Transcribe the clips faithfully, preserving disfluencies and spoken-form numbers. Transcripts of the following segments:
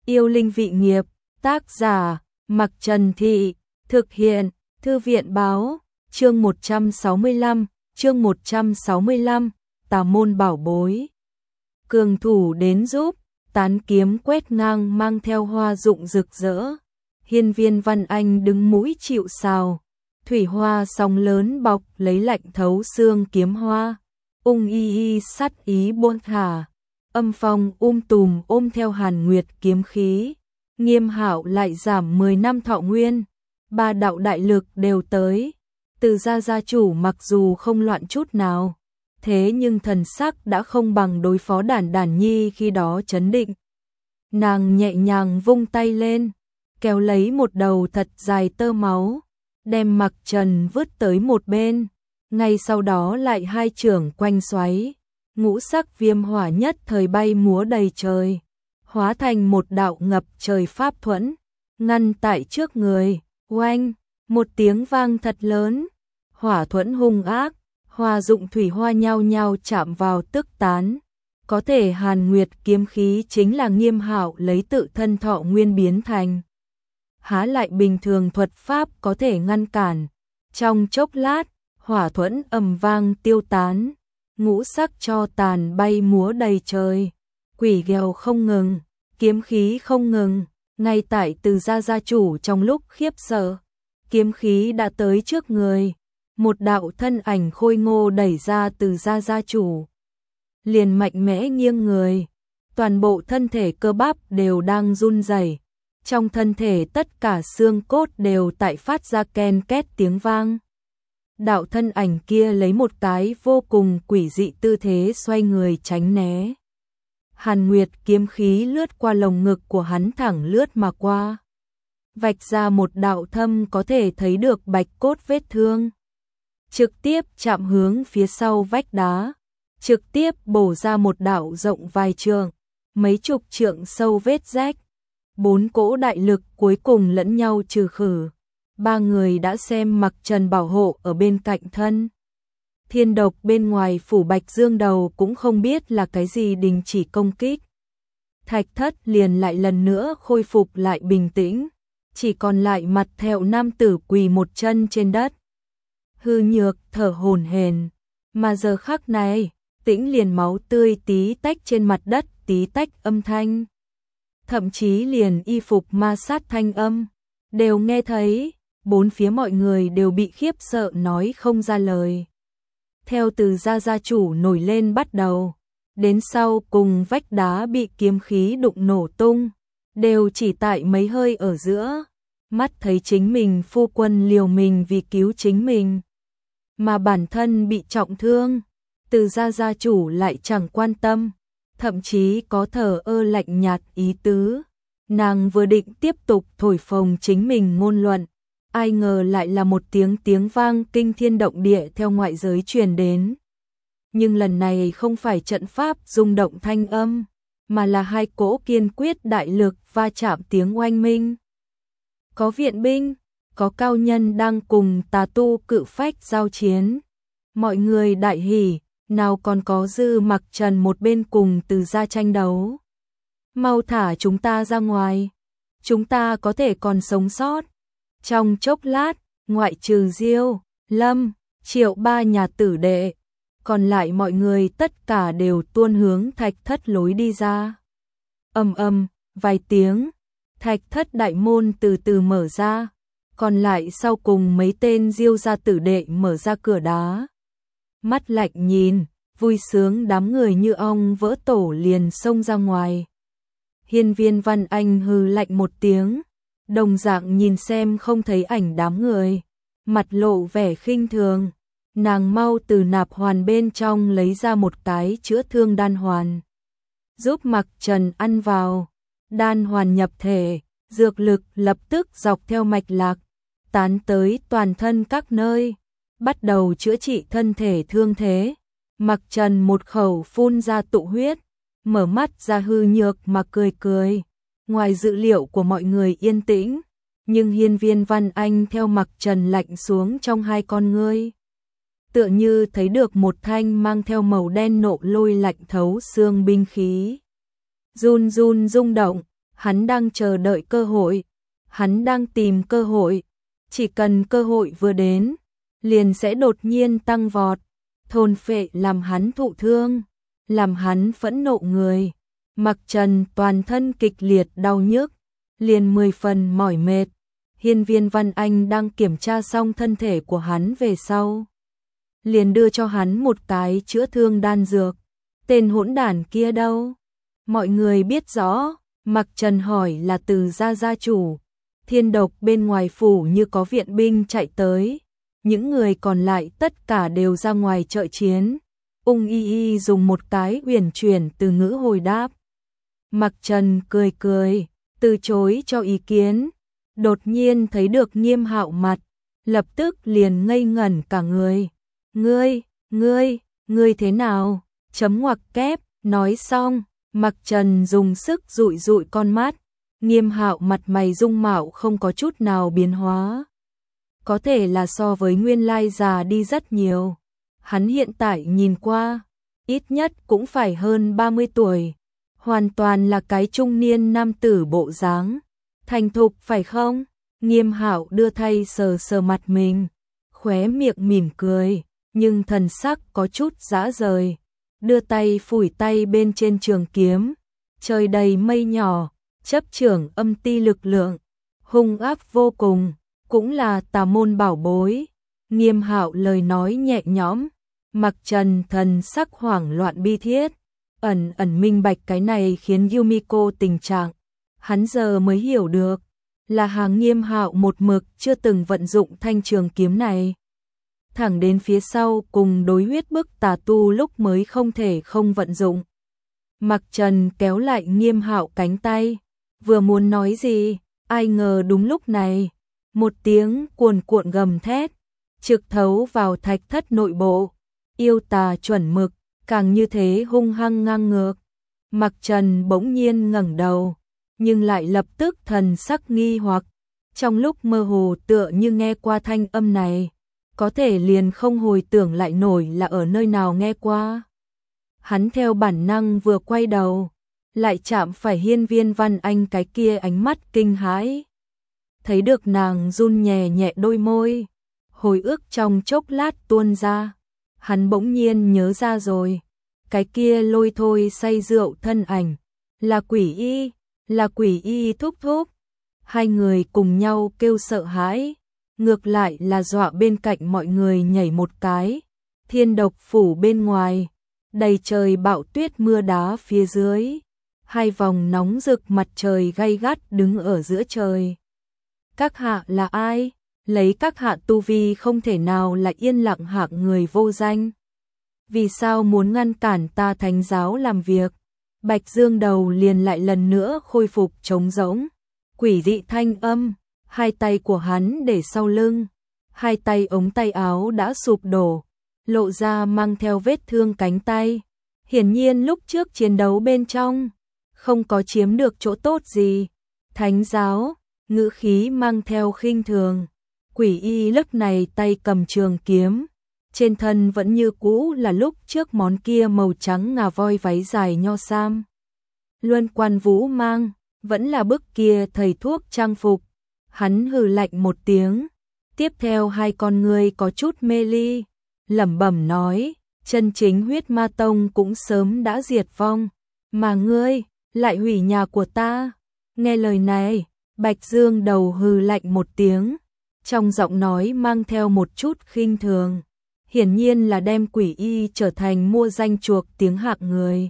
Yêu linh vị nghiệp, tác giả, Mặc Trần Thị, thực hiện, Thư viện báo, chương một trăm sáu mươi lăm, chương một trăm sáu mươi lăm, tà môn bảo bối. Cường thủ đến giúp, tán kiếm quét ngang mang theo hoa dụng rực rỡ. Hiên viên Văn Anh đứng mũi chịu sào, thủy hoa sóng lớn bọc lấy lạnh thấu xương kiếm hoa. Ung y y sát ý buông thả, âm phong um tùm ôm theo Hàn Nguyệt kiếm khí. Nghiêm Hạo lại giảm mười năm thọ nguyên, ba đạo đại lực đều tới. Từ gia gia chủ mặc dù không loạn chút nào, thế nhưng thần sắc đã không bằng đối phó Đản Đản Nhi khi đó trấn định. Nàng nhẹ nhàng vung tay lên, kéo lấy một đầu thật dài tơ máu, đem Mặc Trần vứt tới một bên. Ngay sau đó lại hai chưởng quanh xoáy, ngũ sắc viêm hỏa nhất thời bay múa đầy trời, hóa thành một đạo ngập trời pháp thuẫn, ngăn tại trước người. Oanh, một tiếng vang thật lớn, hỏa thuẫn hung ác, hoa dụng thủy hoa nhau nhau chạm vào tức tán. Có thể Hàn Nguyệt kiếm khí chính là Nghiêm Hạo lấy tự thân thọ nguyên biến thành, há lại bình thường thuật pháp có thể ngăn cản. Trong chốc lát, hỏa thuẫn ầm vang tiêu tán, ngũ sắc cho tàn bay múa đầy trời, quỷ ghèo không ngừng, kiếm khí không ngừng. Ngay tại Từ gia gia chủ trong lúc khiếp sợ, kiếm khí đã tới trước người, một đạo thân ảnh khôi ngô đẩy ra Từ gia gia chủ, liền mạnh mẽ nghiêng người, toàn bộ thân thể cơ bắp đều đang run rẩy, trong thân thể tất cả xương cốt đều tại phát ra ken két tiếng vang. Đạo thân ảnh kia lấy một cái vô cùng quỷ dị tư thế xoay người tránh né. Hàn Nguyệt kiếm khí lướt qua lồng ngực của hắn thẳng lướt mà qua, vạch ra một đạo thâm có thể thấy được bạch cốt vết thương, trực tiếp chạm hướng phía sau vách đá, trực tiếp bổ ra một đạo rộng vài trượng, mấy chục trượng sâu vết rách. Bốn cỗ đại lực cuối cùng lẫn nhau trừ khử. Ba người đã xem Mặc Trần bảo hộ ở bên cạnh thân. Thiên độc bên ngoài phủ Bạch Dương đầu cũng không biết là cái gì đình chỉ công kích. Thạch Thất liền lại lần nữa khôi phục lại bình tĩnh, chỉ còn lại Mặt Thẹo nam tử quỳ một chân trên đất. Hư Nhược thở hổn hển, mà giờ khắc này, tĩnh liền máu tươi tí tách trên mặt đất, tí tách âm thanh. Thậm chí liền y phục ma sát thanh âm, đều nghe thấy. Bốn phía mọi người đều bị khiếp sợ nói không ra lời. Theo Từ gia gia chủ nổi lên bắt đầu, đến sau cùng vách đá bị kiếm khí đụng nổ tung, đều chỉ tại mấy hơi ở giữa, mắt thấy chính mình phu quân liều mình vì cứu chính mình, mà bản thân bị trọng thương, Từ gia gia chủ lại chẳng quan tâm, thậm chí có thờ ơ lạnh nhạt ý tứ. Nàng vừa định tiếp tục thổi phồng chính mình ngôn luận, ai ngờ lại là một tiếng tiếng vang kinh thiên động địa theo ngoại giới truyền đến. Nhưng lần này không phải trận pháp rung động thanh âm, mà là hai cỗ kiên quyết đại lực va chạm tiếng oanh minh. Có viện binh, có cao nhân đang cùng tà tu cự phách giao chiến. Mọi người đại hỉ, nào còn có dư Mặc Trần một bên cùng Từ gia tranh đấu. Mau thả chúng ta ra ngoài, chúng ta có thể còn sống sót. Trong chốc lát, ngoại trừ Diêu, Lâm, Triệu ba nhà tử đệ, còn lại mọi người tất cả đều tuôn hướng Thạch Thất lối đi ra. Ầm ầm, vài tiếng, Thạch Thất đại môn từ từ mở ra, còn lại sau cùng mấy tên Diêu gia tử đệ mở ra cửa đá. Mắt lạnh nhìn, vui sướng đám người như ong vỡ tổ liền xông ra ngoài. Hiên viên Văn Anh hừ lạnh một tiếng, đồng dạng nhìn xem không thấy ảnh đám người, mặt lộ vẻ khinh thường. Nàng mau từ nạp hoàn bên trong lấy ra một cái chữa thương đan hoàn, giúp Mặc Trần ăn vào. Đan hoàn nhập thể, dược lực lập tức dọc theo mạch lạc, tán tới toàn thân các nơi, bắt đầu chữa trị thân thể thương thế. Mặc Trần một khẩu phun ra tụ huyết, mở mắt ra hư nhược mà cười cười. Ngoài dự liệu của mọi người yên tĩnh, nhưng hiên viên Văn Anh theo Mặc Trần lạnh xuống trong hai con ngươi. Tựa như thấy được một thanh mang theo màu đen nộ lôi lạnh thấu xương binh khí. Run run rung động, Hắn đang chờ đợi cơ hội, hắn đang tìm cơ hội, chỉ cần cơ hội vừa đến, liền sẽ đột nhiên tăng vọt, thôn phệ làm hắn thụ thương, làm hắn phẫn nộ người. Mặc Trần toàn thân kịch liệt đau nhức, liền mười phần mỏi mệt. Hiên Viên Văn Anh đang kiểm tra xong thân thể của hắn về sau, liền đưa cho hắn một cái chữa thương đan dược. Tên hỗn đản kia đâu? Mọi người biết rõ. Mặc Trần hỏi là từ gia gia chủ. Thiên độc bên ngoài phủ như có viện binh chạy tới, những người còn lại tất cả đều ra ngoài trợ chiến. Ung Y Y dùng một cái uyển chuyển từ ngữ hồi đáp. Mặc Trần cười cười, từ chối cho ý kiến. Đột nhiên thấy được Nghiêm Hạo mặt, lập tức liền ngây ngẩn cả người. Ngươi, ngươi, ngươi thế nào? Chấm ngoặc kép, nói xong, Mặc Trần dùng sức dụi dụi con mắt. Nghiêm Hạo mặt mày dung mạo không có chút nào biến hóa. Có thể là so với nguyên lai già đi rất nhiều. Hắn hiện tại nhìn qua, ít nhất cũng phải hơn ba mươi tuổi. Hoàn toàn là cái trung niên nam tử bộ dáng. Thành thục phải không? Nghiêm Hạo đưa tay sờ sờ mặt mình, khóe miệng mỉm cười, nhưng thần sắc có chút dã rời. Đưa tay phủi tay bên trên trường kiếm, trời đầy mây nhỏ, chấp trưởng âm ti lực lượng, hung ác vô cùng, cũng là tà môn bảo bối. Nghiêm Hạo lời nói nhẹ nhõm, Mặc Trần thần sắc hoảng loạn bi thiết, ẩn ẩn minh bạch cái này khiến Yumiko tình trạng. Hắn giờ mới hiểu được, là hàng Nghiêm Hạo một mực chưa từng vận dụng thanh trường kiếm này. Thẳng đến phía sau cùng đối huyết bức tà tu lúc mới không thể không vận dụng. Mặc Trần kéo lại Nghiêm Hạo cánh tay, vừa muốn nói gì, ai ngờ đúng lúc này, một tiếng cuồn cuộn gầm thét, trực thấu vào thạch thất nội bộ. Yêu tà chuẩn mực, càng như thế hung hăng ngang ngược. Mặc Trần bỗng nhiên ngẩng đầu, nhưng lại lập tức thần sắc nghi hoặc. Trong lúc mơ hồ tựa như nghe qua thanh âm này, có thể liền không hồi tưởng lại nổi là ở nơi nào nghe qua. Hắn theo bản năng vừa quay đầu, lại chạm phải Hiên Viên Văn Anh cái kia ánh mắt kinh hãi. Thấy được nàng run nhẹ nhẹ đôi môi, hồi ức trong chốc lát tuôn ra. Hắn bỗng nhiên nhớ ra rồi, cái kia lôi thôi say rượu thân ảnh, là Quỷ Y, là Quỷ Y thúc thúc. Hai người cùng nhau kêu sợ hãi, ngược lại là dọa bên cạnh mọi người nhảy một cái. Thiên độc phủ bên ngoài, đầy trời bão tuyết mưa đá phía dưới, hai vòng nóng rực mặt trời gay gắt đứng ở giữa trời. Các hạ là ai? Lấy các hạ tu vi không thể nào là yên lặng hạng người vô danh. Vì sao muốn ngăn cản ta thánh giáo làm việc? Bạch Dương đầu liền lại lần nữa khôi phục trống rỗng. Quỷ dị thanh âm, hai tay của hắn để sau lưng, hai tay ống tay áo đã sụp đổ, lộ ra mang theo vết thương cánh tay. Hiển nhiên lúc trước chiến đấu bên trong, không có chiếm được chỗ tốt gì. Thánh giáo, ngữ khí mang theo khinh thường. Quỷ Y lúc này tay cầm trường kiếm, trên thân vẫn như cũ là lúc trước món kia màu trắng ngà voi váy dài nho sam. Luân Quan Vũ mang, vẫn là bức kia thầy thuốc trang phục. Hắn hừ lạnh một tiếng, tiếp theo hai con ngươi có chút mê ly, lẩm bẩm nói, chân chính Huyết Ma Tông cũng sớm đã diệt vong, mà ngươi lại hủy nhà của ta. Nghe lời này, Bạch Dương đầu hừ lạnh một tiếng, trong giọng nói mang theo một chút khinh thường, hiển nhiên là đem Quỷ Y trở thành mua danh chuộc tiếng hạng người.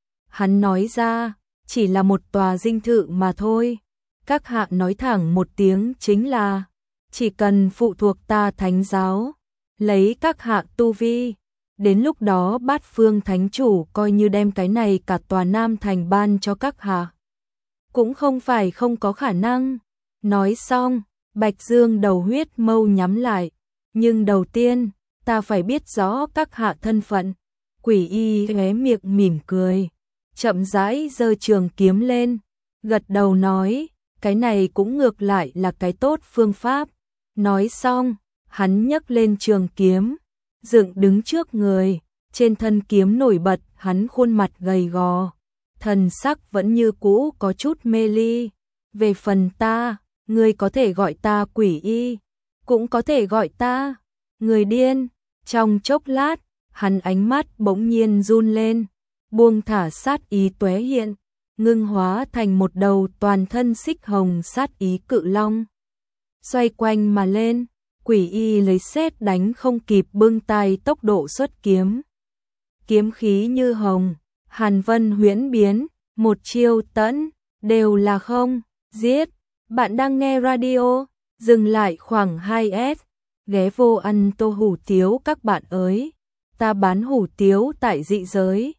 Hắn nói ra, chỉ là một tòa dinh thự mà thôi. Các hạ nói thẳng một tiếng chính là, chỉ cần phụ thuộc ta thánh giáo, lấy các hạ tu vi, đến lúc đó Bát Phương thánh chủ coi như đem cái này cả tòa Nam Thành ban cho các hạ, cũng không phải không có khả năng. Nói xong, Bạch Dương đầu huyết mâu nhắm lại, nhưng đầu tiên, ta phải biết rõ các hạ thân phận. Quỷ Y hé miệng mỉm cười, chậm rãi giơ trường kiếm lên, gật đầu nói, cái này cũng ngược lại là cái tốt phương pháp. Nói xong, hắn nhấc lên trường kiếm, dựng đứng trước người, trên thân kiếm nổi bật hắn khuôn mặt gầy gò, thần sắc vẫn như cũ có chút mê ly. Về phần ta, ngươi có thể gọi ta quỷ y, cũng có thể gọi ta người điên. Trong chốc lát, hắn ánh mắt bỗng nhiên run lên, buông thả sát ý tóe hiện, ngưng hóa thành một đầu toàn thân xích hồng sát ý cự long. Xoay quanh mà lên, quỷ y lấy sét đánh không kịp bưng tay tốc độ xuất kiếm. Kiếm khí như hồng, hàn vân huyễn biến, một chiêu tẫn, đều là không, giết. Bạn đang nghe radio, dừng lại khoảng hai s, ghé vô ăn tô hủ tiếu các bạn ơi. Ta bán hủ tiếu tại dị giới.